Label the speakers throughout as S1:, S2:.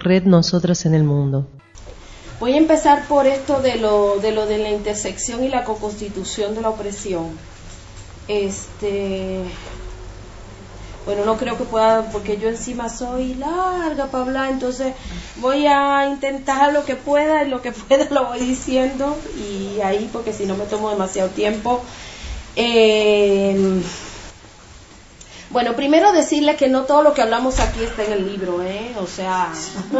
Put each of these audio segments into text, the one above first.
S1: Red Nosotras en el Mundo.
S2: Voy a empezar por esto de la intersección y la co-constitución de la opresión. Bueno, no creo que pueda, porque yo encima soy larga para hablar, entonces voy a intentar lo que pueda, y lo que pueda lo voy diciendo, y ahí, porque si no me tomo demasiado tiempo. Bueno, primero decirle que no todo lo que hablamos aquí está en el libro, o sea...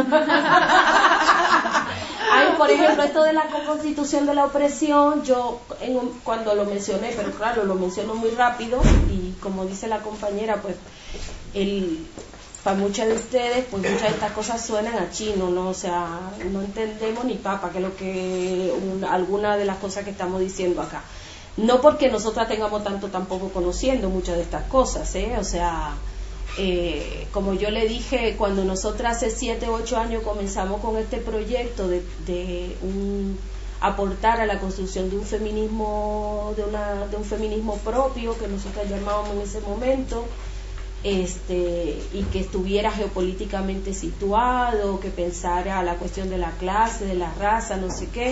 S2: Hay, por ejemplo, esto de la constitución de la opresión, yo cuando lo mencioné, pero claro, lo menciono muy rápido, y como dice la compañera, pues, para muchas de ustedes, pues muchas de estas cosas suenan a chino, ¿no? O sea, no entendemos ni papa, que es lo que alguna de las cosas que estamos diciendo acá. No porque nosotras tengamos tanto tampoco conociendo muchas de estas cosas, o sea, como yo le dije, cuando nosotras hace 7 u 8 años comenzamos con este proyecto de aportar a la construcción de un feminismo, de un feminismo propio, que nosotras llamábamos en ese momento, y que estuviera geopolíticamente situado, que pensara la cuestión de la clase, de la raza, no sé qué,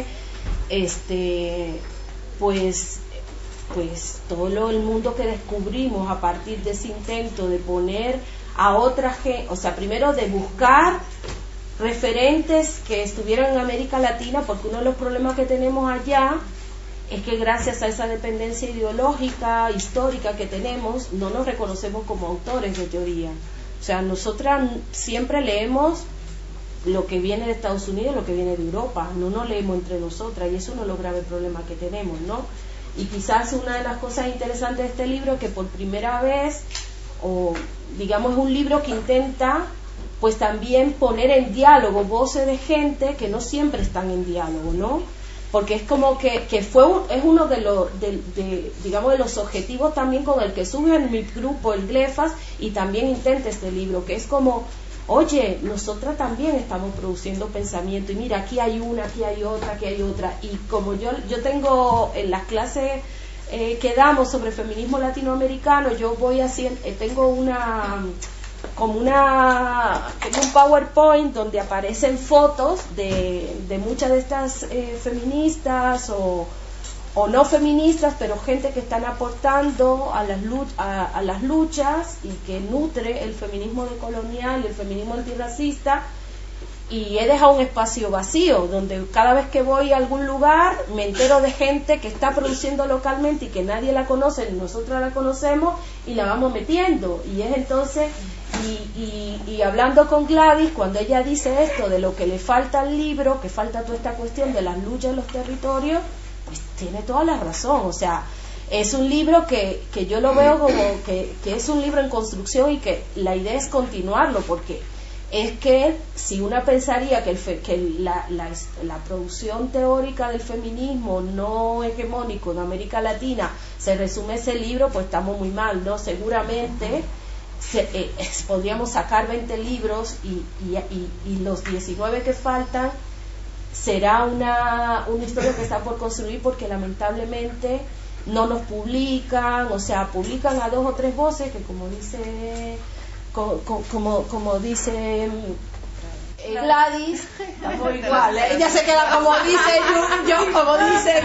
S2: pues todo el mundo que descubrimos a partir de ese intento de poner a otra gente, o sea, primero de buscar referentes que estuvieran en América Latina, porque uno de los problemas que tenemos allá es que gracias a esa dependencia ideológica, histórica que tenemos, no nos reconocemos como autores de teoría. O sea, nosotras siempre leemos lo que viene de Estados Unidos, lo que viene de Europa, no nos leemos entre nosotras, y eso es uno de los graves problemas que tenemos, ¿no? Y quizás una de las cosas interesantes de este libro es que por primera vez, o digamos, es un libro que intenta pues también poner en diálogo voces de gente que no siempre están en diálogo, ¿no? Porque es como que es uno de los objetivos también con el que surge en mi grupo, el GLEFAS, y también intenta este libro, que es como, oye, nosotras también estamos produciendo pensamiento, y mira, aquí hay una, aquí hay otra, aquí hay otra, y como yo tengo en las clases que damos sobre feminismo latinoamericano, yo voy haciendo, tengo un PowerPoint donde aparecen fotos de muchas de estas feministas o no feministas, pero gente que están aportando a las luchas y que nutre el feminismo decolonial, el feminismo antirracista, y he dejado un espacio vacío donde cada vez que voy a algún lugar me entero de gente que está produciendo localmente y que nadie la conoce, ni nosotros la conocemos, y la vamos metiendo, y es entonces y hablando con Gladys, cuando ella dice esto de lo que le falta al libro, que falta toda esta cuestión de las luchas en los territorios, pues tiene toda la razón. O sea, es un libro que yo lo veo como que es un libro en construcción, y que la idea es continuarlo, porque es que si una pensaría que la producción teórica del feminismo no hegemónico de América Latina se resume ese libro, pues estamos muy mal, ¿no? Seguramente podríamos sacar 20 libros y los 19 que faltan será una historia que está por construir, porque lamentablemente no nos publican, o sea, publican a 2 o 3 voces que, como dice Gladys, estamos igual, ella se queda como dice yo como dice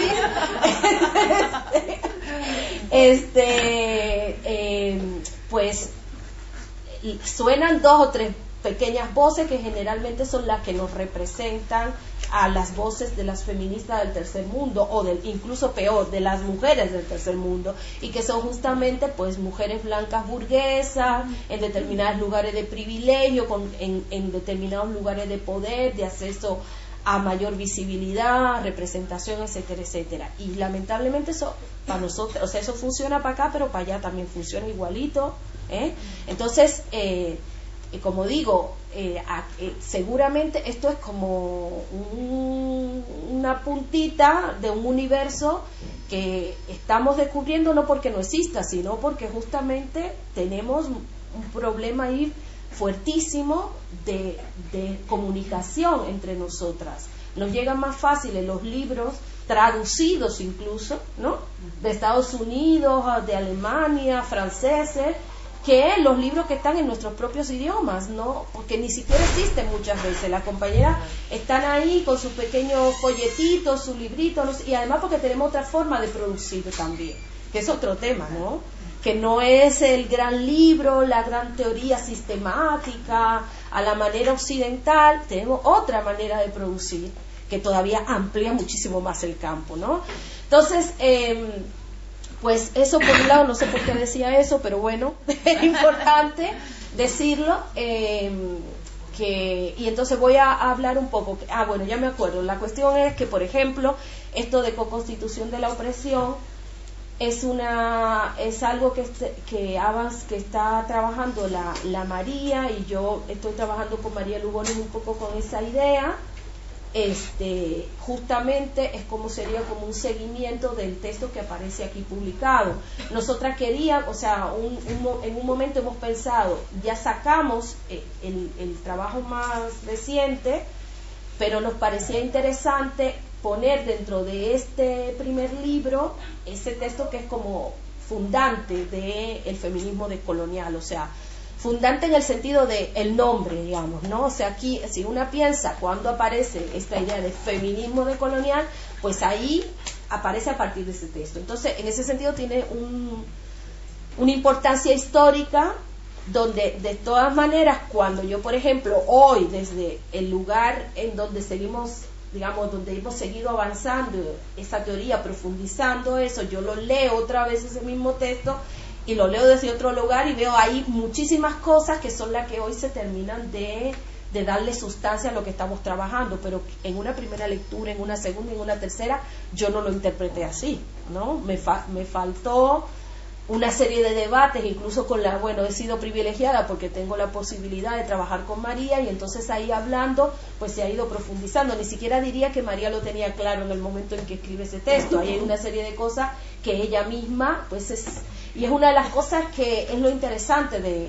S2: Gladys, pues suenan 2 o 3 pequeñas voces que generalmente son las que nos representan a las voces de las feministas del tercer mundo, o incluso peor, de las mujeres del tercer mundo, y que son justamente pues mujeres blancas burguesas en determinados lugares de privilegio, en determinados lugares de poder, de acceso a mayor visibilidad, representación, etcétera, etcétera. Y lamentablemente eso para nosotros, o sea, eso funciona para acá, pero para allá también funciona igualito, Entonces, como digo, seguramente esto es como una puntita de un universo que estamos descubriendo, no porque no exista, sino porque justamente tenemos un problema ahí fuertísimo de comunicación entre nosotras. Nos llegan más fáciles los libros traducidos incluso, ¿no? De Estados Unidos, de Alemania, franceses, que los libros que están en nuestros propios idiomas, ¿no? Porque ni siquiera existen muchas veces. Las compañeras están ahí con sus pequeños folletitos, sus libritos, y además porque tenemos otra forma de producir también, que es otro tema, ¿no? Que no es el gran libro, la gran teoría sistemática, a la manera occidental. Tenemos otra manera de producir que todavía amplía muchísimo más el campo, ¿no? Entonces, pues eso por un lado, no sé por qué decía eso, pero bueno, es importante decirlo. Y entonces voy a hablar un poco. Bueno, ya me acuerdo. La cuestión es que, por ejemplo, esto de co-constitución de la opresión es algo que está trabajando la María, y yo estoy trabajando con María Lugones un poco con esa idea. Justamente es sería como un seguimiento del texto que aparece aquí publicado. Nosotras queríamos, o sea, en un momento hemos pensado, ya sacamos el trabajo más reciente, pero nos parecía interesante poner dentro de este primer libro ese texto que es como fundante del feminismo decolonial, o sea, fundante en el sentido de el nombre, digamos, ¿no? O sea, aquí, si una piensa cuando aparece esta idea de feminismo decolonial, pues ahí aparece a partir de ese texto. Entonces, en ese sentido tiene una importancia histórica, donde de todas maneras, cuando yo, por ejemplo, hoy, desde el lugar en donde seguimos, digamos, donde hemos seguido avanzando esa teoría, profundizando eso, yo lo leo otra vez ese mismo texto, y lo leo desde otro lugar y veo ahí muchísimas cosas que son las que hoy se terminan de darle sustancia a lo que estamos trabajando, pero en una primera lectura, en una segunda y en una tercera, yo no lo interpreté así, ¿no? Me faltó una serie de debates, incluso he sido privilegiada porque tengo la posibilidad de trabajar con María, y entonces ahí hablando, pues se ha ido profundizando. Ni siquiera diría que María lo tenía claro en el momento en que escribe ese texto. Ahí hay una serie de cosas que ella misma, pues y es una de las cosas que es lo interesante de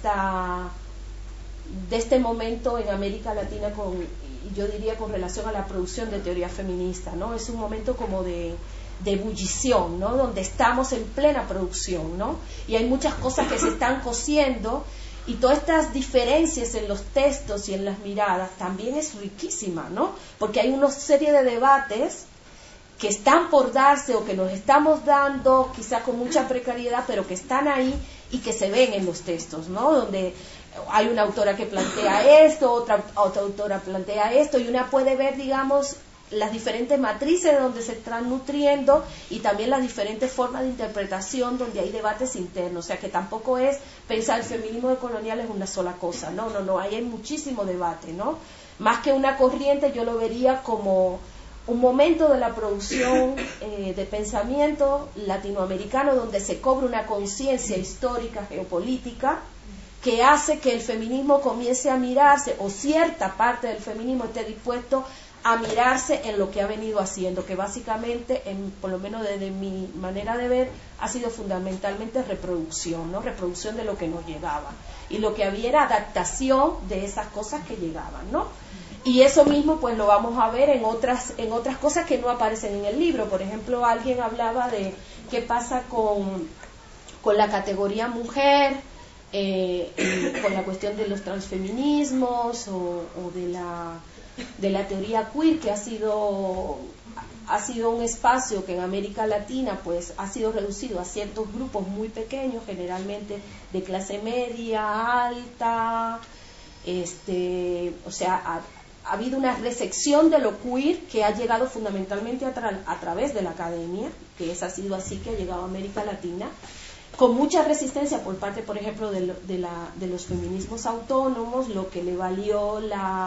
S2: este momento en América Latina, yo diría con relación a la producción de teoría feminista, ¿no? Es un momento como de ebullición, ¿no? Donde estamos en plena producción, ¿no? Y hay muchas cosas que se están cociendo, y todas estas diferencias en los textos y en las miradas también es riquísima, ¿no? Porque hay una serie de debates que están por darse o que nos estamos dando, quizá con mucha precariedad, pero que están ahí y que se ven en los textos, ¿no? Donde hay una autora que plantea esto, otra autora plantea esto, y una puede ver, digamos, las diferentes matrices de donde se están nutriendo, y también las diferentes formas de interpretación donde hay debates internos. O sea, que tampoco es pensar el feminismo decolonial es una sola cosa, no, ahí hay muchísimo debate, ¿no? Más que una corriente, yo lo vería como un momento de la producción de pensamiento latinoamericano, donde se cobra una conciencia histórica, geopolítica, que hace que el feminismo comience a mirarse, o cierta parte del feminismo esté dispuesto a mirarse en lo que ha venido haciendo, que básicamente, por lo menos desde mi manera de ver, ha sido fundamentalmente reproducción, ¿no? Reproducción de lo que nos llegaba, y lo que había era adaptación de esas cosas que llegaban, ¿no? Y eso mismo pues lo vamos a ver en otras cosas que no aparecen en el libro. Por ejemplo, alguien hablaba de qué pasa con la categoría mujer, con la cuestión de los transfeminismos o de la teoría queer, que ha sido un espacio que en América Latina pues ha sido reducido a ciertos grupos muy pequeños, generalmente de clase media, alta, o sea, ha habido una recepción de lo queer que ha llegado fundamentalmente a través de la academia, que ha sido así que ha llegado a América Latina, con mucha resistencia por parte, por ejemplo, de los feminismos autónomos, lo que le valió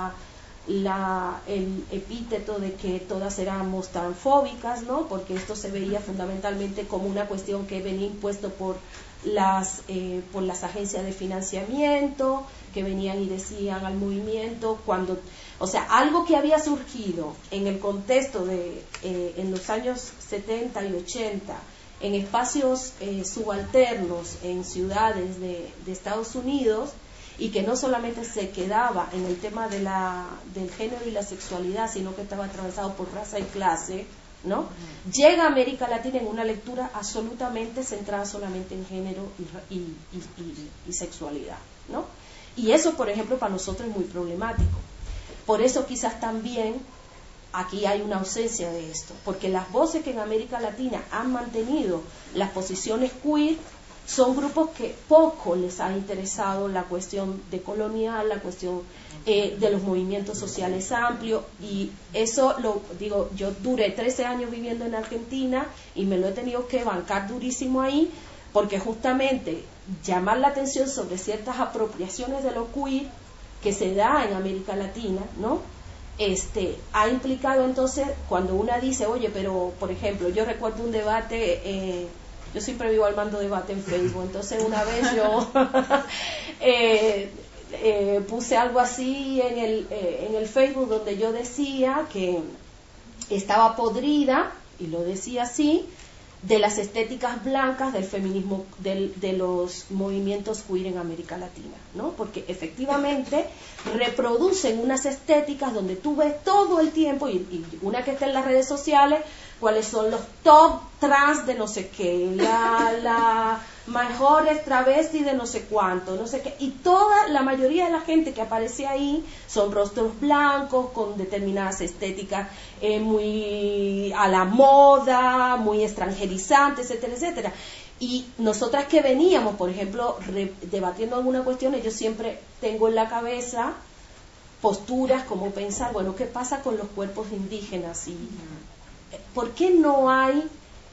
S2: el epíteto de que todas éramos transfóbicas, ¿no? Porque esto se veía fundamentalmente como una cuestión que venía impuesto por las agencias de financiamiento, que venían y decían al movimiento, o sea, algo que había surgido en el contexto en los años 70 y 80, en espacios subalternos, en ciudades de Estados Unidos, y que no solamente se quedaba en el tema del género y la sexualidad, sino que estaba atravesado por raza y clase, ¿no? Llega a América Latina en una lectura absolutamente centrada solamente en género y sexualidad, ¿no? Y eso, por ejemplo, para nosotros es muy problemático. Por eso quizás también aquí hay una ausencia de esto, porque las voces que en América Latina han mantenido las posiciones queer son grupos que poco les ha interesado la cuestión decolonial, la cuestión de los movimientos sociales amplios, y eso lo digo, yo duré 13 años viviendo en Argentina y me lo he tenido que bancar durísimo ahí, porque justamente llamar la atención sobre ciertas apropiaciones de lo queer que se da en América Latina, ¿no? Ha implicado entonces, cuando una dice, oye, pero por ejemplo, yo recuerdo un debate, yo siempre vivo armando debate en Facebook, entonces una vez yo puse algo así en el Facebook donde yo decía que estaba podrida, y lo decía así, de las estéticas blancas del feminismo, de los movimientos queer en América Latina, ¿no? Porque efectivamente reproducen unas estéticas donde tú ves todo el tiempo, y una que está en las redes sociales, cuáles son los top trans de no sé qué, la mejores travestis de no sé cuánto, no sé qué, y la mayoría de la gente que aparece ahí son rostros blancos con determinadas estéticas muy a la moda, muy extranjerizantes, etcétera, etcétera. Y nosotras que veníamos, por ejemplo, debatiendo algunas cuestiones, yo siempre tengo en la cabeza posturas como pensar, bueno, ¿qué pasa con los cuerpos indígenas? Y ¿por qué no hay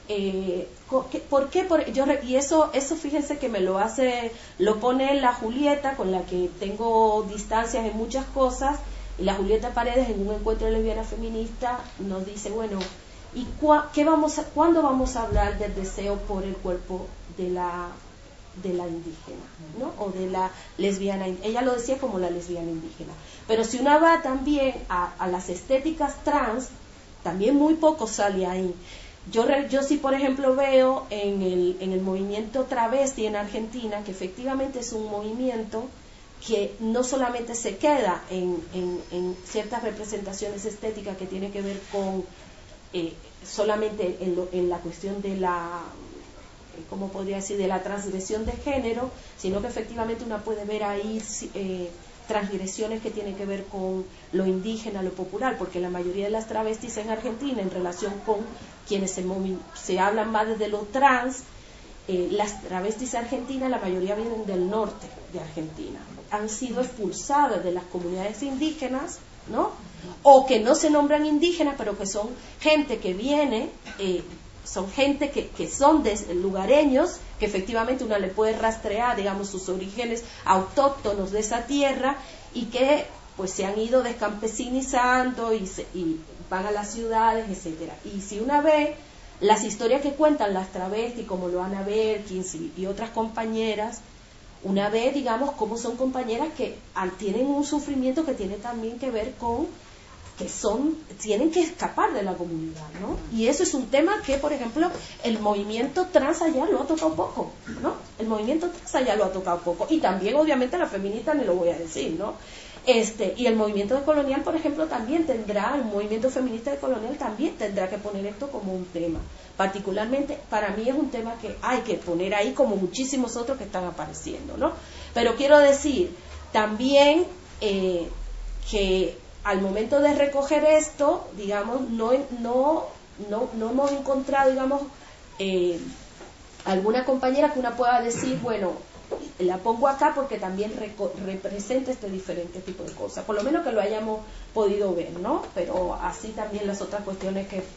S2: y eso fíjense que lo pone la Julieta, con la que tengo distancias en muchas cosas, y la Julieta Paredes en un encuentro de lesbiana feminista nos dice, bueno, ¿y cuándo vamos a hablar del deseo por el cuerpo de la indígena, ¿no? O de la lesbiana? Ella lo decía como la lesbiana indígena, pero si una va también a las estéticas trans, también muy poco sale ahí. Yo sí, por ejemplo, veo en el movimiento travesti en Argentina, que efectivamente es un movimiento que no solamente se queda en ciertas representaciones estéticas que tienen que ver con solamente en la cuestión de la, ¿cómo podría decir?, de la transgresión de género, sino que efectivamente una puede ver ahí transgresiones que tienen que ver con lo indígena, lo popular, porque la mayoría de las travestis en Argentina, en relación con quienes se hablan más desde lo trans, las travestis argentinas, la mayoría vienen del norte de Argentina, han sido expulsadas de las comunidades indígenas, ¿no? O que no se nombran indígenas, pero que son gente que viene, son gente que son lugareños, que efectivamente uno le puede rastrear, digamos, sus orígenes autóctonos de esa tierra, y que pues se han ido descampesinizando y van a las ciudades, etcétera. Y si una ve las historias que cuentan las travestis, como Loana Berkins y otras compañeras, una ve, digamos, cómo son compañeras que tienen un sufrimiento que tiene también que ver con tienen que escapar de la comunidad, ¿no? Y eso es un tema que, por ejemplo, el movimiento trans allá lo ha tocado poco, ¿no? El movimiento trans allá lo ha tocado poco, y también obviamente la feminista, ni lo voy a decir, ¿no? Y el movimiento decolonial, por ejemplo, también el movimiento feminista decolonial también tendrá que poner esto como un tema. Particularmente, para mí es un tema que hay que poner ahí, como muchísimos otros que están apareciendo, ¿no? Pero quiero decir también que al momento de recoger esto, digamos, no hemos encontrado, digamos, alguna compañera que una pueda decir, bueno, la pongo acá porque también representa este diferente tipo de cosas, por lo menos que lo hayamos podido ver, ¿no? Pero así también las otras cuestiones que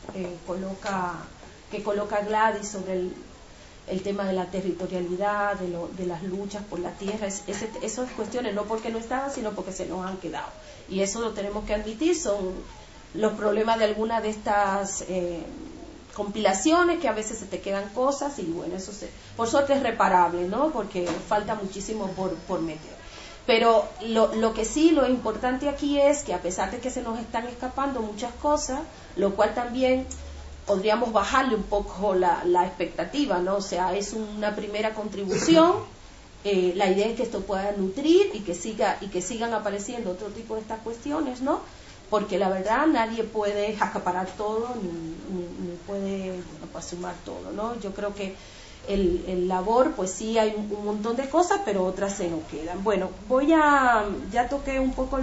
S2: coloca Gladys sobre el tema de la territorialidad, de las luchas por la tierra, esas cuestiones no porque no estaban, sino porque se nos han quedado. Y eso lo tenemos que admitir, son los problemas de algunas de estas compilaciones, que a veces se te quedan cosas, y bueno, eso por suerte es reparable, ¿no? Porque falta muchísimo por meter. Pero lo que sí, lo importante aquí es que a pesar de que se nos están escapando muchas cosas, lo cual también podríamos bajarle un poco la expectativa, ¿no? O sea, es una primera contribución. La idea es que esto pueda nutrir y que sigan apareciendo otro tipo de estas cuestiones, ¿no? porque la verdad nadie puede acaparar todo ni puede sumar todo, ¿no? Yo creo que el labor, pues sí hay un montón de cosas, pero otras se nos quedan. Bueno, ya toqué un poco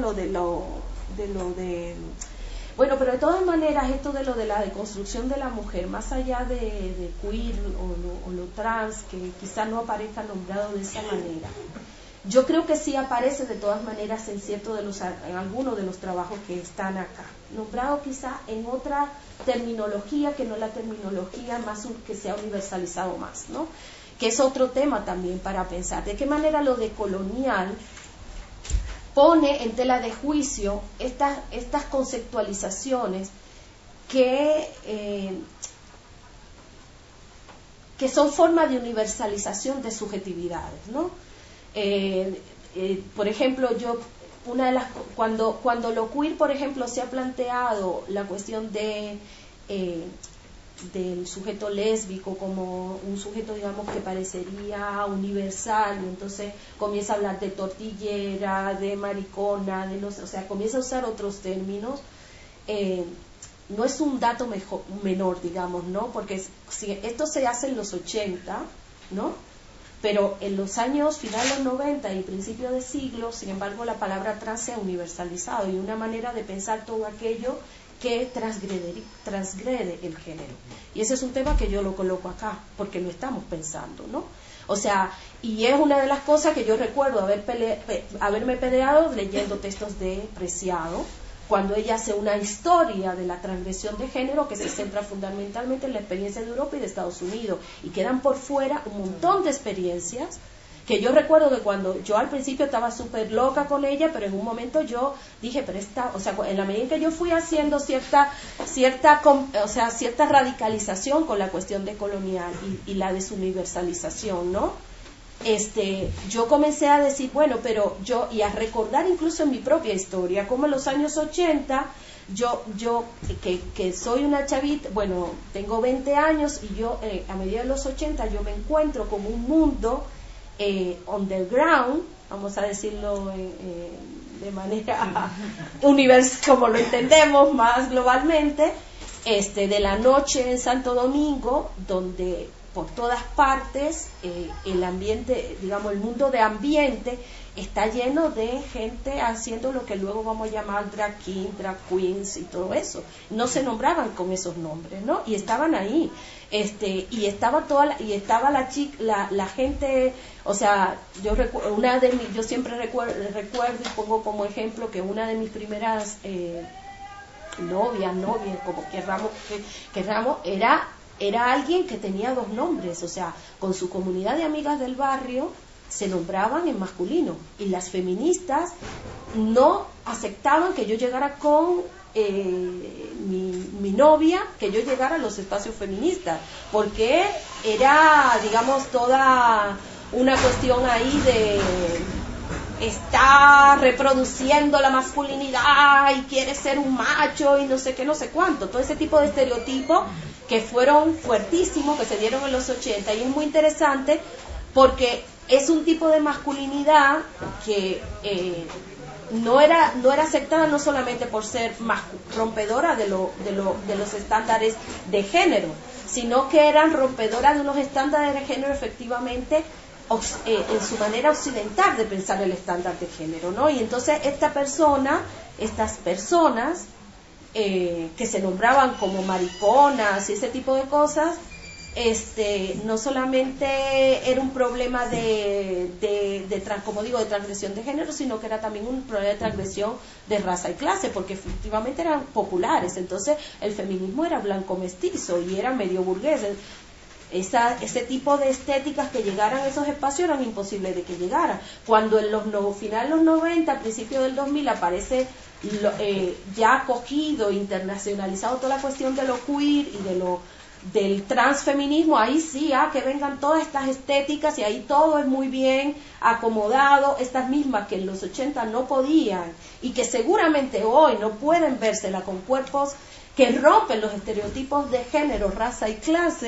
S2: bueno, pero de todas maneras esto de la deconstrucción de la mujer, más allá de queer o lo trans, que quizás no aparezca nombrado de esa manera, yo creo que sí aparece de todas maneras en algunos de los trabajos que están acá, nombrado quizás en otra terminología que no la terminología más que se ha universalizado más, ¿no? Que es otro tema también para pensar, de qué manera lo decolonial pone en tela de juicio estas conceptualizaciones que son formas de universalización de subjetividades, ¿no? Por ejemplo, cuando lo queer, por ejemplo, se ha planteado la cuestión del sujeto lésbico como un sujeto, digamos, que parecería universal, y entonces comienza a hablar de tortillera, de maricona, o sea, comienza a usar otros términos. No es un dato menor, digamos, ¿no? Porque esto se hace en los 80, ¿no? Pero en los años finales de los 90 y principios de siglo, sin embargo, la palabra trans se ha universalizado, y una manera de pensar todo aquello que transgrede el género. Y ese es un tema que yo lo coloco acá, porque lo estamos pensando, ¿no? O sea, y es una de las cosas que yo recuerdo haberme peleado leyendo textos de Preciado, cuando ella hace una historia de la transgresión de género que se centra fundamentalmente en la experiencia de Europa y de Estados Unidos, y quedan por fuera un montón de experiencias que yo recuerdo que cuando yo al principio estaba súper loca con ella, pero en un momento yo dije, o sea, en la medida en que yo fui haciendo cierta radicalización con la cuestión de colonial y la desuniversalización, ¿no? Yo comencé a decir, bueno, y a recordar incluso en mi propia historia, como en los años 80, yo que soy una chavita, bueno, tengo 20 años, y yo a mediados de los 80 yo me encuentro con un mundo underground, vamos a decirlo de manera como lo entendemos más globalmente, de la noche en Santo Domingo, donde por todas partes el ambiente, digamos, el mundo de ambiente está lleno de gente haciendo lo que luego vamos a llamar drag king, drag queens y todo eso. No se nombraban con esos nombres, ¿no? Y estaban ahí. Y estaba la gente, o sea, yo siempre recuerdo y pongo como ejemplo que una de mis primeras novias, como querramos, era alguien que tenía dos nombres, o sea, con su comunidad de amigas del barrio se nombraban en masculino, y las feministas no aceptaban que yo llegara con mi novia, que yo llegara a los espacios feministas, porque era, digamos, toda una cuestión ahí de está reproduciendo la masculinidad y quiere ser un macho y no sé qué, no sé cuánto, todo ese tipo de estereotipos que fueron fuertísimos, que se dieron en los 80, y es muy interesante porque es un tipo de masculinidad que no era aceptada no solamente por ser más rompedora de los estándares de género, sino que eran rompedoras de unos estándares de género efectivamente en su manera occidental de pensar el estándar de género, ¿no? Y entonces estas personas que se nombraban como mariconas y ese tipo de cosas, no solamente era un problema como digo, de transgresión de género, sino que era también un problema de transgresión de raza y clase, porque efectivamente eran populares. Entonces el feminismo era blanco mestizo y era medio burgués. Ese tipo de estéticas que llegaran a esos espacios eran imposibles de que llegaran. Cuando en los finales de los 90, principios del 2000 aparece ya acogido, internacionalizado toda la cuestión de lo queer y del transfeminismo, ahí sí, que vengan todas estas estéticas, y ahí todo es muy bien acomodado, estas mismas que en los 80 no podían y que seguramente hoy no pueden vérsela con cuerpos que rompen los estereotipos de género, raza y clase,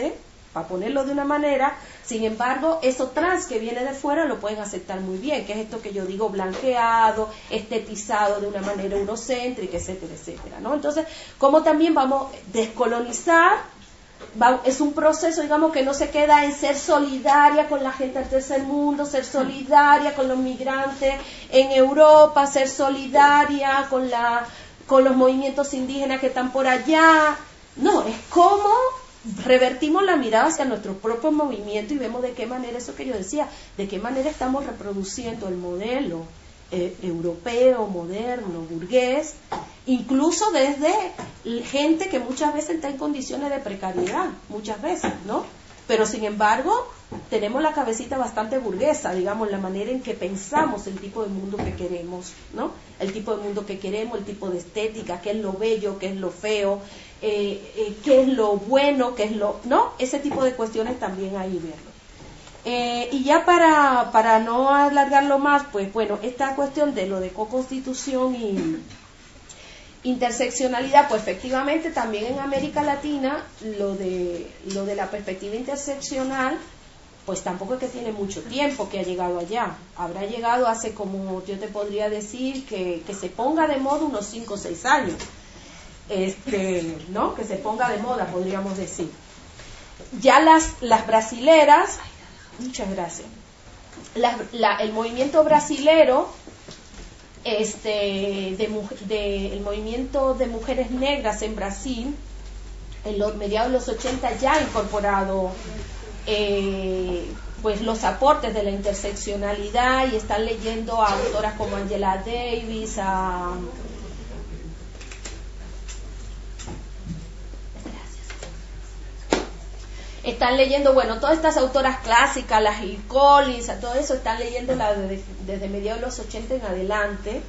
S2: para ponerlo de una manera. Sin embargo, eso trans que viene de fuera lo pueden aceptar muy bien, que es esto que yo digo, blanqueado, estetizado de una manera eurocéntrica, etcétera, etcétera, ¿no? Entonces, como también vamos a descolonizar, es un proceso, digamos, que no se queda en ser solidaria con la gente del tercer mundo, ser solidaria con los migrantes en Europa, ser solidaria con los movimientos indígenas que están por allá. No, es como revertimos la mirada hacia nuestro propio movimiento y vemos de qué manera, eso que yo decía, de qué manera estamos reproduciendo el modelo europeo, moderno, burgués, incluso desde gente que muchas veces está en condiciones de precariedad, muchas veces, ¿no? Pero sin embargo, tenemos la cabecita bastante burguesa, digamos, la manera en que pensamos el tipo de mundo que queremos, ¿no? El tipo de mundo que queremos, el tipo de estética, qué es lo bello, qué es lo feo, qué es lo bueno, qué es lo... ¿no? Ese tipo de cuestiones también hay que verlo. Y ya para no alargarlo más, pues bueno, esta cuestión de lo de co-constitución y interseccionalidad, pues efectivamente también en América Latina lo de la perspectiva interseccional, pues tampoco es que tiene mucho tiempo que ha llegado allá. Habrá llegado hace, como yo te podría decir, que se ponga de moda unos 5 o 6 años, ¿no? Que se ponga de moda, podríamos decir. Ya las brasileras, muchas gracias, el movimiento brasilero, el movimiento de mujeres negras en Brasil, en los mediados de los 80 ya ha incorporado pues los aportes de la interseccionalidad y están leyendo a autoras como Angela Davis, están leyendo, bueno, todas estas autoras clásicas, las Hill Collins, todo eso, están leyéndola desde mediados de los 80 en adelante.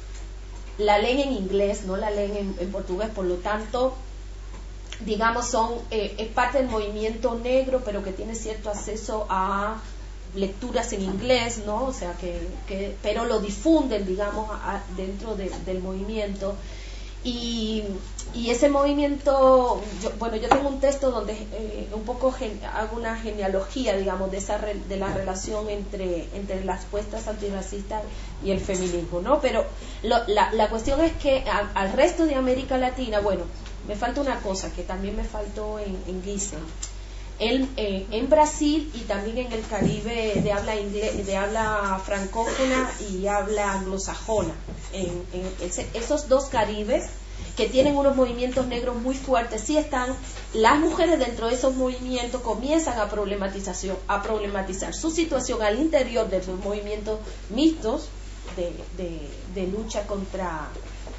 S2: La leen en inglés, no la leen en portugués, por lo tanto, digamos, es parte del movimiento negro, pero que tiene cierto acceso a lecturas en inglés, ¿no? O sea, pero lo difunden, digamos, dentro del movimiento. Y ese movimiento, yo tengo un texto donde un poco hago una genealogía, digamos, de la relación entre las puestas antirracistas y el feminismo, ¿no? Pero la cuestión es que al resto de América Latina, bueno, me falta una cosa que también me faltó en Giesen. En Brasil y también en el Caribe de habla francófona y habla anglosajona, esos dos Caribes que tienen unos movimientos negros muy fuertes, sí están, las mujeres dentro de esos movimientos comienzan a problematizar su situación al interior de sus movimientos mixtos de lucha contra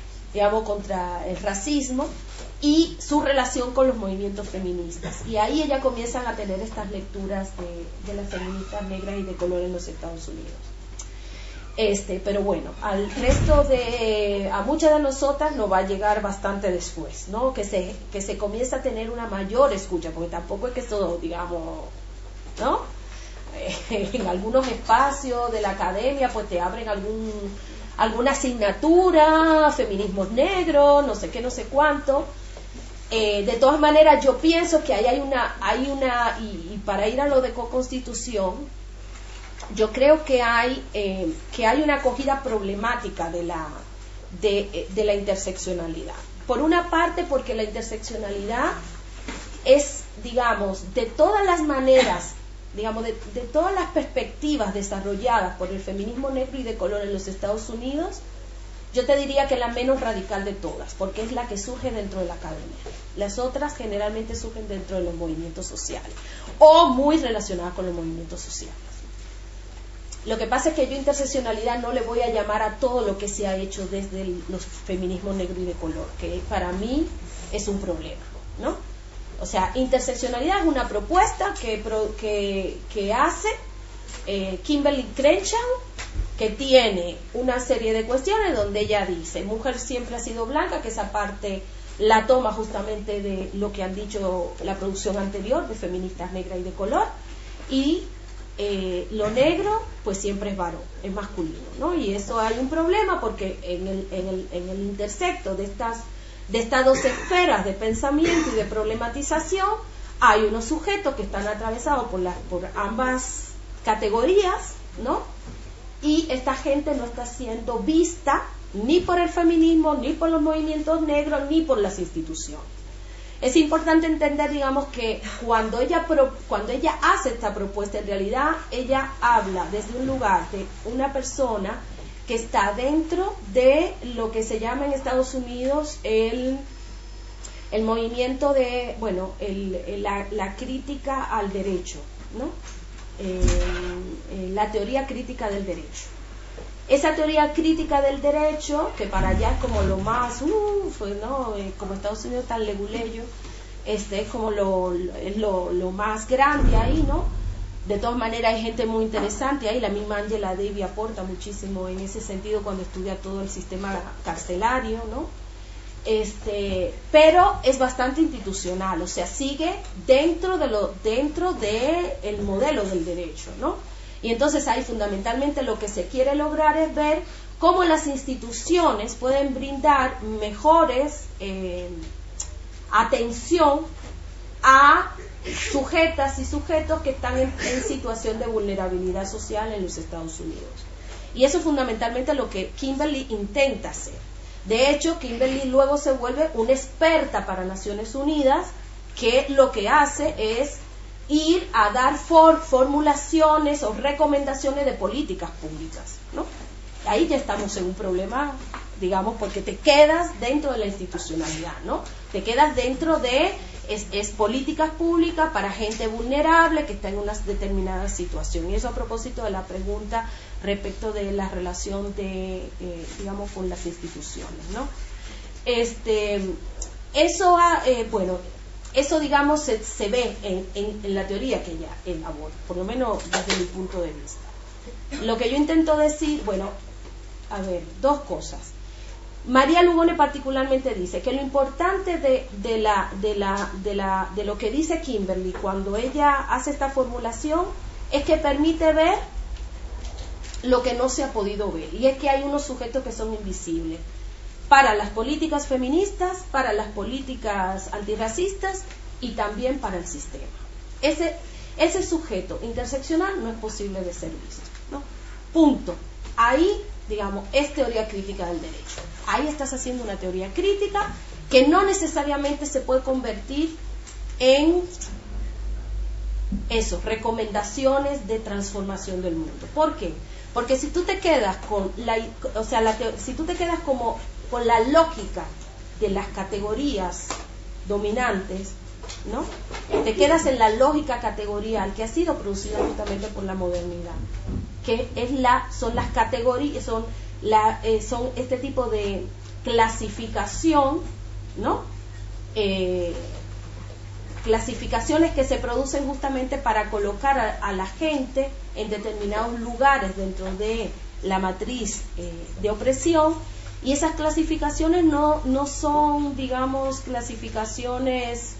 S2: el racismo y su relación con los movimientos feministas. Y ahí ellas comienzan a tener estas lecturas de las feministas negras y de color en los Estados Unidos. Pero bueno, al resto a muchas de nosotras nos va a llegar bastante después, ¿no? Que se comienza a tener una mayor escucha, porque tampoco es que todo, digamos, ¿no? En algunos espacios de la academia, pues te abren alguna asignatura, feminismos negros, no sé qué, no sé cuánto. De todas maneras, yo pienso que ahí hay una y para ir a lo de co-constitución, yo creo que hay una acogida problemática de la interseccionalidad. Por una parte, porque la interseccionalidad es, digamos, de todas las maneras, digamos, de todas las perspectivas desarrolladas por el feminismo negro y de color en los Estados Unidos, yo te diría que la menos radical de todas, porque es la que surge dentro de la academia. Las otras generalmente surgen dentro de los movimientos sociales o muy relacionadas con los movimientos sociales. Lo que pasa es que yo interseccionalidad no le voy a llamar a todo lo que se ha hecho desde los feminismos negro y de color, que para mí es un problema, ¿no? O sea, interseccionalidad es una propuesta que hace Kimberly Crenshaw, que tiene una serie de cuestiones donde ella dice, mujer siempre ha sido blanca, que esa parte la toma justamente de lo que han dicho la producción anterior de feministas negras y de color, y lo negro pues siempre es varón, es masculino, ¿no? Y eso hay un problema porque en el intersecto de estas dos esferas de pensamiento y de problematización hay unos sujetos que están atravesados por ambas categorías, ¿no? Y esta gente no está siendo vista ni por el feminismo, ni por los movimientos negros, ni por las instituciones. Es importante entender, digamos, que cuando ella hace esta propuesta, en realidad ella habla desde un lugar de una persona que está dentro de lo que se llama en Estados Unidos el movimiento de, bueno, la crítica al derecho, ¿no? La teoría crítica del derecho. Esa teoría crítica del derecho, que para allá es como lo más, ¿no? Como Estados Unidos tan leguleyo, es como lo más grande ahí, ¿no? De todas maneras hay gente muy interesante ahí, la misma Angela Davis aporta muchísimo en ese sentido cuando estudia todo el sistema carcelario, ¿no? Pero es bastante institucional, o sea, sigue dentro de el modelo del derecho, ¿no? Y entonces ahí fundamentalmente lo que se quiere lograr es ver cómo las instituciones pueden brindar mejores atención a sujetas y sujetos que están en situación de vulnerabilidad social en los Estados Unidos. Y eso es fundamentalmente lo que Kimberly intenta hacer. De hecho, Kimberly luego se vuelve una experta para Naciones Unidas, que lo que hace es ir a dar formulaciones o recomendaciones de políticas públicas, ¿no? Ahí ya estamos en un problema, digamos, porque te quedas dentro de la institucionalidad, ¿no? Te quedas dentro de es políticas públicas para gente vulnerable que está en una determinada situación. Y eso a propósito de la pregunta respecto de la relación de, digamos, con las instituciones, ¿no? Eso, digamos, se ve en la teoría que ella elabora, por lo menos desde mi punto de vista. Lo que yo intento decir, bueno, a ver, dos cosas. María Lugone particularmente dice que lo importante de lo que dice Kimberly cuando ella hace esta formulación es que permite ver lo que no se ha podido ver, y es que hay unos sujetos que son invisibles para las políticas feministas, para las políticas antirracistas y también para el sistema. Ese sujeto interseccional no es posible de ser visto, ¿no? Punto. Ahí, digamos, es teoría crítica del derecho. Ahí estás haciendo una teoría crítica que no necesariamente se puede convertir en eso, recomendaciones de transformación del mundo. ¿Por qué? Porque si tú te quedas con si tú te quedas como con la lógica de las categorías dominantes, ¿no? Te quedas en la lógica categorial que ha sido producida justamente por la modernidad, que son las categorías, son este tipo de clasificación, ¿no? Clasificaciones que se producen justamente para colocar a la gente en determinados lugares dentro de la matriz de opresión, y esas clasificaciones no son, digamos, clasificaciones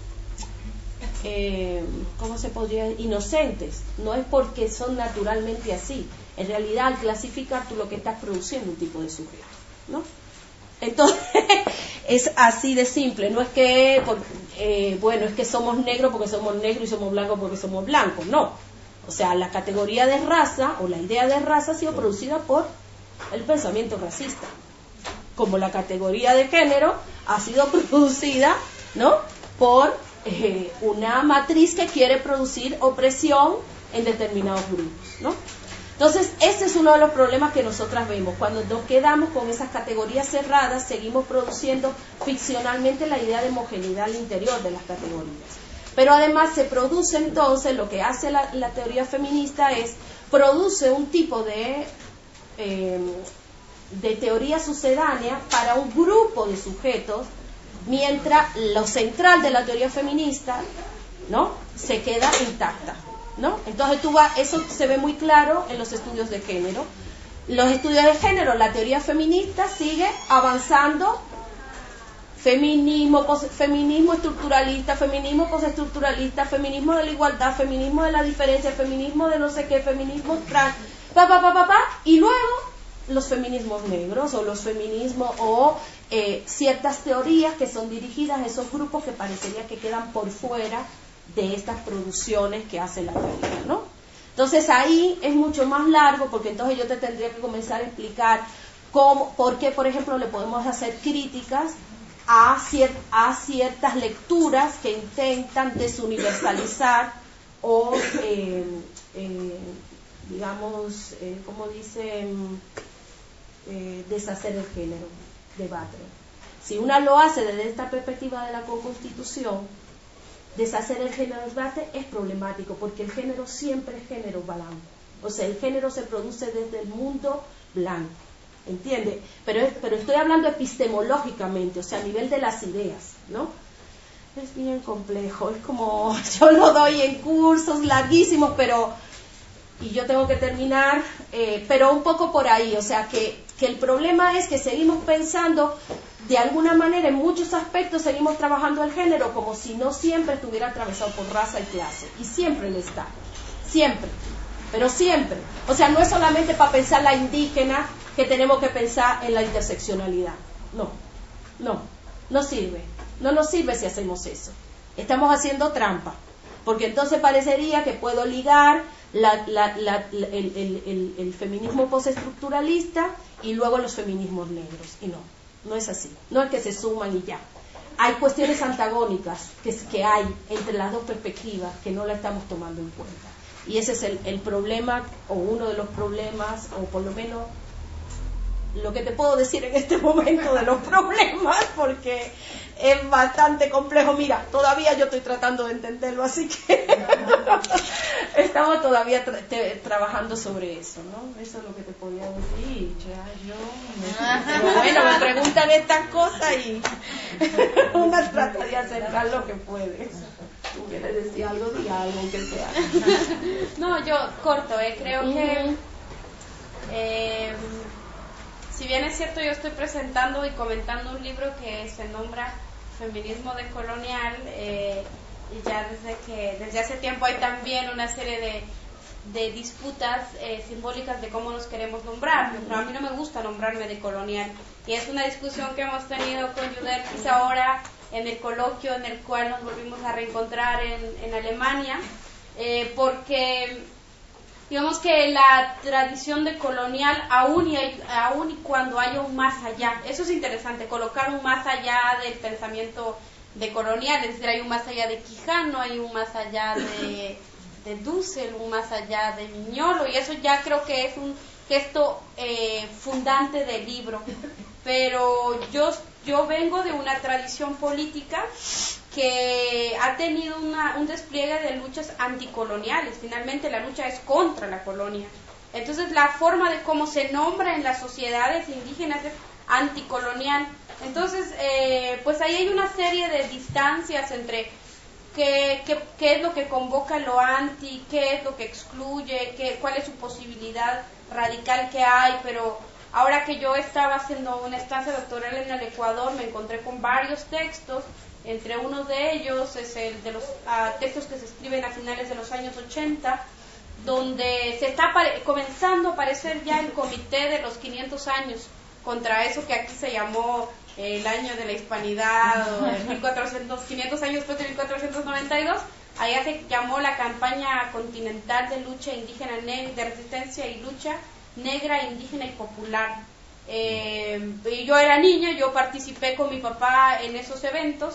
S2: ¿cómo se podría? Inocentes. No es porque son naturalmente así. En realidad, al clasificar, tú lo que estás produciendo un tipo de sujeto, ¿no? Entonces, es así de simple. No es que, es que somos negros porque somos negros y somos blancos porque somos blancos. No. O sea, la categoría de raza o la idea de raza ha sido producida por el pensamiento racista. Como la categoría de género ha sido producida, ¿no?, por una matriz que quiere producir opresión en determinados grupos, ¿no? Entonces, ese es uno de los problemas que nosotras vemos. Cuando nos quedamos con esas categorías cerradas, seguimos produciendo ficcionalmente la idea de homogeneidad al interior de las categorías. Pero además se produce entonces, lo que hace la teoría feminista es, produce un tipo de teoría sucedánea para un grupo de sujetos, mientras lo central de la teoría feminista, ¿no?, se queda intacta, ¿no? Entonces eso se ve muy claro en los estudios de género. Los estudios de género, la teoría feminista sigue avanzando, feminismo estructuralista, feminismo postestructuralista, feminismo de la igualdad, feminismo de la diferencia, feminismo de no sé qué, feminismo trans, y luego los feminismos negros o los feminismos o ciertas teorías que son dirigidas a esos grupos que parecería que quedan por fuera de estas producciones que hace la academia, ¿no? Entonces ahí es mucho más largo, porque entonces yo te tendría que comenzar a explicar por qué, por ejemplo, le podemos hacer críticas a ciertas lecturas que intentan desuniversalizar o, digamos, como dicen, deshacer el género, debate. Si una lo hace desde esta perspectiva de la Constitución, deshacer el género debate es problemático, porque el género siempre es género blanco. O sea, el género se produce desde el mundo blanco, ¿entiende? Pero estoy hablando epistemológicamente, o sea, a nivel de las ideas, ¿no? Es bien complejo, es como, yo lo doy en cursos larguísimos, y yo tengo que terminar, pero un poco por ahí, o sea, que el problema es que seguimos pensando, de alguna manera, en muchos aspectos seguimos trabajando el género como si no siempre estuviera atravesado por raza y clase, y siempre le está, siempre, pero siempre. O sea, no es solamente para pensar la indígena que tenemos que pensar en la interseccionalidad, no sirve, no nos sirve si hacemos eso, estamos haciendo trampa, porque entonces parecería que puedo ligar el feminismo postestructuralista y luego los feminismos negros, y no es así, no es que se suman y ya. Hay cuestiones antagónicas que hay entre las dos perspectivas que no la estamos tomando en cuenta, y ese es el problema, o uno de los problemas, o por lo menos lo que te puedo decir en este momento de los problemas, porque es bastante complejo. Mira, todavía yo estoy tratando de entenderlo, así que estamos todavía trabajando sobre eso, ¿no? Eso es lo que te podía decir. Pero bueno, me preguntan estas cosas y una trata de acercar lo que puede. ¿Tú quieres decir algo? Diga algo, aunque sea.
S3: No, yo corto, creo que si bien es cierto, yo estoy presentando y comentando un libro que se nombra Feminismo decolonial, y ya desde hace tiempo hay también una serie de disputas simbólicas de cómo nos queremos nombrar, pero a mí no me gusta nombrarme decolonial, y es una discusión que hemos tenido con Yudelkis ahora en el coloquio en el cual nos volvimos a reencontrar en Alemania, porque digamos que la tradición de colonial, aún y cuando haya un más allá, eso es interesante, colocar un más allá del pensamiento de colonial, es decir, hay un más allá de Quijano, hay un más allá de Dussel, un más allá de Miñolo, y eso ya creo que es un gesto fundante del libro. Pero yo vengo de una tradición política que ha tenido un despliegue de luchas anticoloniales. Finalmente la lucha es contra la colonia. Entonces la forma de cómo se nombra en las sociedades indígenas es anticolonial. Entonces pues ahí hay una serie de distancias entre qué es lo que convoca lo anti, qué es lo que excluye, cuál es su posibilidad radical que hay. Pero ahora que yo estaba haciendo una estancia doctoral en el Ecuador, me encontré con varios textos. Entre uno de ellos es el de los textos que se escriben a finales de los años 80, donde se está comenzando a aparecer ya el comité de los 500 años contra eso que aquí se llamó el año de la hispanidad, o el 500 años después de 1492. Allá se llamó la campaña continental de lucha indígena, de resistencia y lucha negra, indígena y popular. Yo era niña, yo participé con mi papá en esos eventos,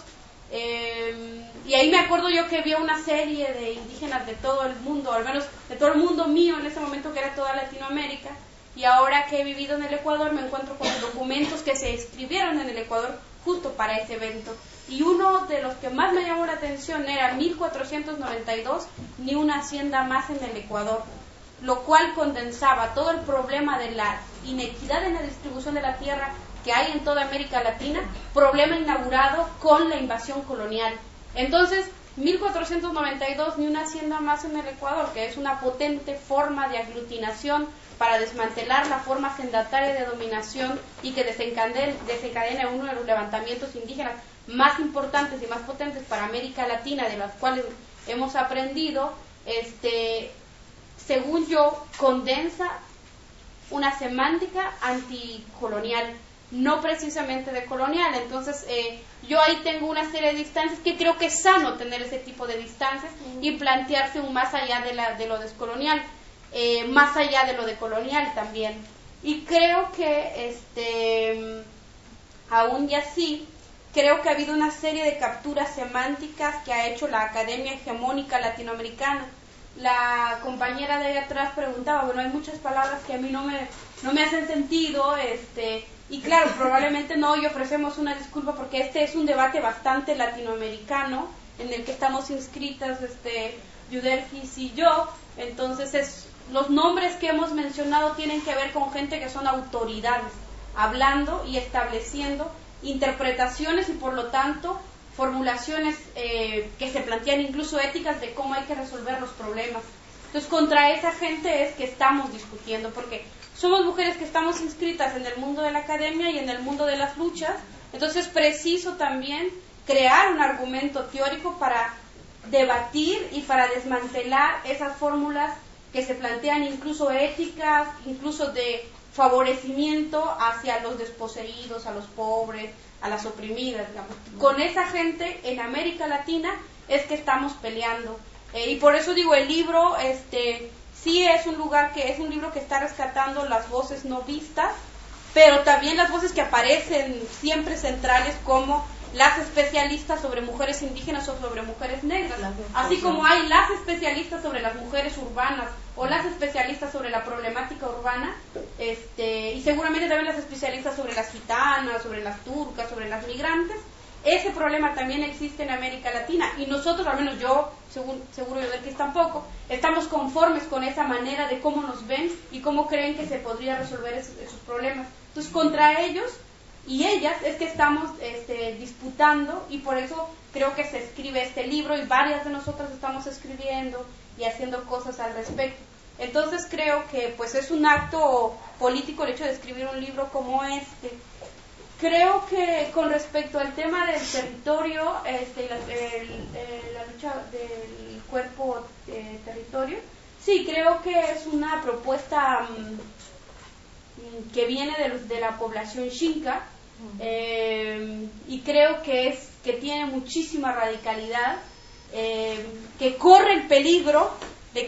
S3: y ahí me acuerdo yo que vi una serie de indígenas de todo el mundo, al menos de todo el mundo mío en ese momento, que era toda Latinoamérica, y ahora que he vivido en el Ecuador me encuentro con los documentos que se escribieron en el Ecuador justo para ese evento, y uno de los que más me llamó la atención era 1492, ni una hacienda más en el Ecuador, lo cual condensaba todo el problema de la inequidad en la distribución de la tierra que hay en toda América Latina, problema inaugurado con la invasión colonial. Entonces, 1492, ni una hacienda más en el Ecuador, que es una potente forma de aglutinación para desmantelar la forma sendataria de dominación y que desencadena uno de los levantamientos indígenas más importantes y más potentes para América Latina, de los cuales hemos aprendido, según yo, condensa una semántica anticolonial. no precisamente de colonial. Entonces, yo ahí tengo una serie de distancias que creo que es sano tener ese tipo de distancias y plantearse un más allá de lo descolonial, más allá de lo decolonial también. Y creo que, aún y así, creo que ha habido una serie de capturas semánticas que ha hecho la academia hegemónica latinoamericana. La compañera de ahí atrás preguntaba, bueno, hay muchas palabras que a mí no me hacen sentido, y claro, probablemente no, y ofrecemos una disculpa porque este es un debate bastante latinoamericano en el que estamos inscritas, Yudelgis y yo. Entonces los nombres que hemos mencionado tienen que ver con gente que son autoridades, hablando y estableciendo interpretaciones y por lo tanto formulaciones que se plantean incluso éticas de cómo hay que resolver los problemas. Entonces contra esa gente es que estamos discutiendo, porque somos mujeres que estamos inscritas en el mundo de la academia y en el mundo de las luchas. Entonces es preciso también crear un argumento teórico para debatir y para desmantelar esas fórmulas que se plantean incluso éticas, incluso de favorecimiento hacia los desposeídos, a los pobres, a las oprimidas, digamos. Con esa gente en América Latina es que estamos peleando. Y por eso digo, el libro sí es un libro que está rescatando las voces no vistas, pero también las voces que aparecen siempre centrales, como las especialistas sobre mujeres indígenas o sobre mujeres negras, así como hay las especialistas sobre las mujeres urbanas o las especialistas sobre la problemática urbana, y seguramente también las especialistas sobre las gitanas, sobre las turcas, sobre las migrantes. Ese problema también existe en América Latina y nosotros, al menos yo, seguro yo que tampoco, estamos conformes con esa manera de cómo nos ven y cómo creen que se podría resolver esos problemas. Entonces, contra ellos y ellas es que estamos disputando, y por eso creo que se escribe este libro y varias de nosotras estamos escribiendo y haciendo cosas al respecto. Entonces creo que pues es un acto político el hecho de escribir un libro como este. Creo que con respecto al tema del territorio, la lucha del cuerpo territorio, sí, creo que es una propuesta que viene de la población xinca, y creo que tiene muchísima radicalidad, que corre el peligro de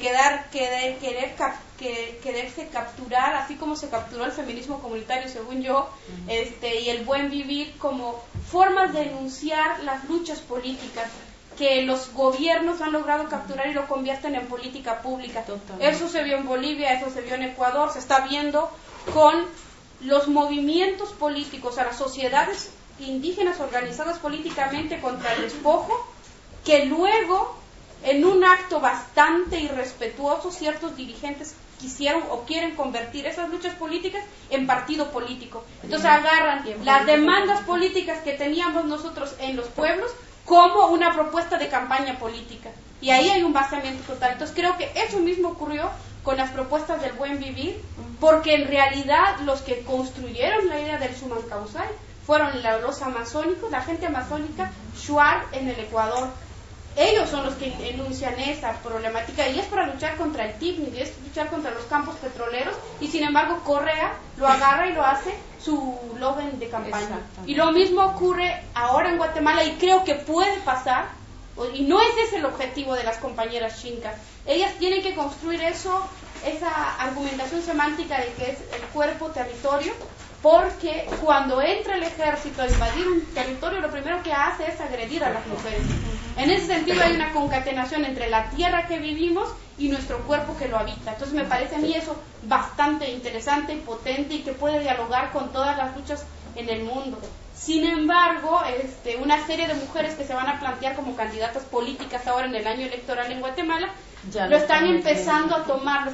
S3: quererse capturar, así como se capturó el feminismo comunitario, según yo, y el buen vivir, como formas de enunciar las luchas políticas que los gobiernos han logrado capturar y lo convierten en política pública. Totalmente. Eso se vio en Bolivia, eso se vio en Ecuador, se está viendo con los movimientos políticos, a las sociedades indígenas organizadas políticamente contra el despojo, que luego, en un acto bastante irrespetuoso, ciertos dirigentes quisieron o quieren convertir esas luchas políticas en partido político. Entonces agarran las demandas políticas que teníamos nosotros en los pueblos como una propuesta de campaña política. Y ahí hay un vaciamiento total. Entonces creo que eso mismo ocurrió con las propuestas del buen vivir, porque en realidad los que construyeron la idea del Sumancausay fueron los amazónicos, la gente amazónica Shuar en el Ecuador. Ellos son los que enuncian esa problemática y es para luchar contra el TICNIC, es luchar contra los campos petroleros, y sin embargo Correa lo agarra y lo hace su logan de campaña. Y lo mismo ocurre ahora en Guatemala, y creo que puede pasar, y no es ese el objetivo de las compañeras xincas. Ellas tienen que construir esa argumentación semántica de que es el cuerpo territorio, porque cuando entra el ejército a invadir un territorio, lo primero que hace es agredir a las mujeres. En ese sentido hay una concatenación entre la tierra que vivimos y nuestro cuerpo que lo habita. Entonces me parece a mí eso bastante interesante y potente, y que puede dialogar con todas las luchas en el mundo. Sin embargo, una serie de mujeres que se van a plantear como candidatas políticas ahora en el año electoral en Guatemala, lo están empezando a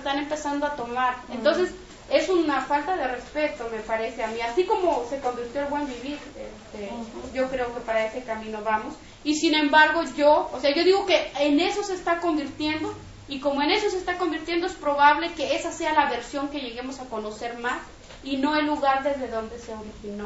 S3: tomar. Entonces, es una falta de respeto, me parece a mí. Así como se convirtió el buen vivir, yo creo que para ese camino vamos. Y sin embargo, yo digo que en eso se está convirtiendo, y como en eso se está convirtiendo, es probable que esa sea la versión que lleguemos a conocer más, y no el lugar desde donde se originó.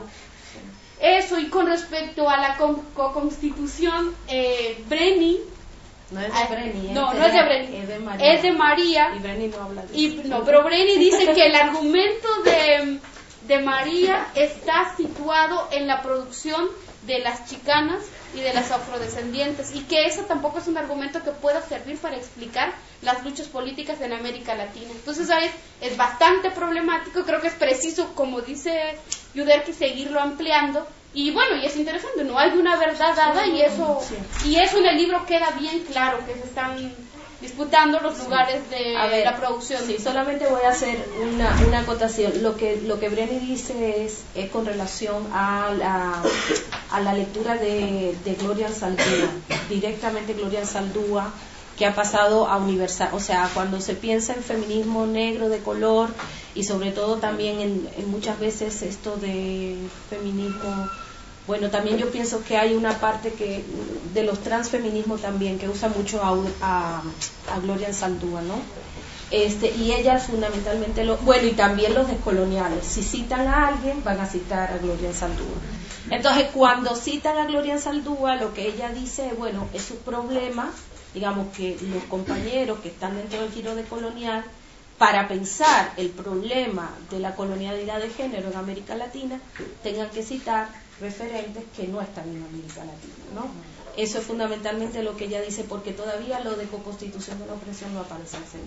S3: Eso. Y con respecto a la constitución, Brené,
S1: no es de Brené,
S3: no es de Brené, es de María.
S1: Y Brené no habla de eso.
S3: Pero Brené dice que el argumento de María está situado en la producción de las chicanas y de las afrodescendientes, y que eso tampoco es un argumento que pueda servir para explicar las luchas políticas en América Latina. Entonces, ¿sabes? Es bastante problemático, creo que es preciso, como dice Yuderqui, seguirlo ampliando, y bueno, y es interesante, no hay una verdad dada, y eso en el libro queda bien claro, que se están disputando los lugares de la producción.
S2: Sí, solamente voy a hacer una acotación. Lo que Breni dice es con relación a la lectura de Gloria Anzaldúa, directamente Gloria Anzaldúa, que ha pasado a universal, o sea, cuando se piensa en feminismo negro de color, y sobre todo también en muchas veces esto de feminismo. Bueno, también yo pienso que hay una parte que de los transfeminismos también, que usa mucho a Gloria Anzaldúa, ¿no? Y ella fundamentalmente, y también los descoloniales. Si citan a alguien, van a citar a Gloria Anzaldúa. Entonces, cuando citan a Gloria Anzaldúa, lo que ella dice, bueno, es su problema, digamos que los compañeros que están dentro del giro decolonial, para pensar el problema de la colonialidad de género en América Latina, tengan que citar referentes que no están en América Latina, ¿no? Eso es fundamentalmente lo que ella dice, porque todavía lo de co-constitución de la opresión no aparece en ese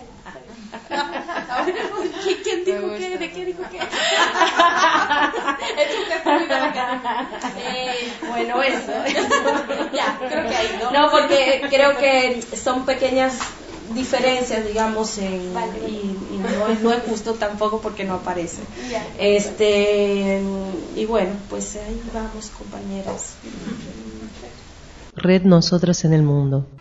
S2: libro.
S3: ¿Quién dijo qué? ¿De qué dijo qué?
S2: Bueno, eso.
S3: Ya, creo que ahí, ¿no?
S2: No, porque creo que son pequeñas diferencias, digamos, y no es justo tampoco porque no aparece. Y bueno, pues ahí vamos, compañeras.
S4: Red Nosotras en el Mundo.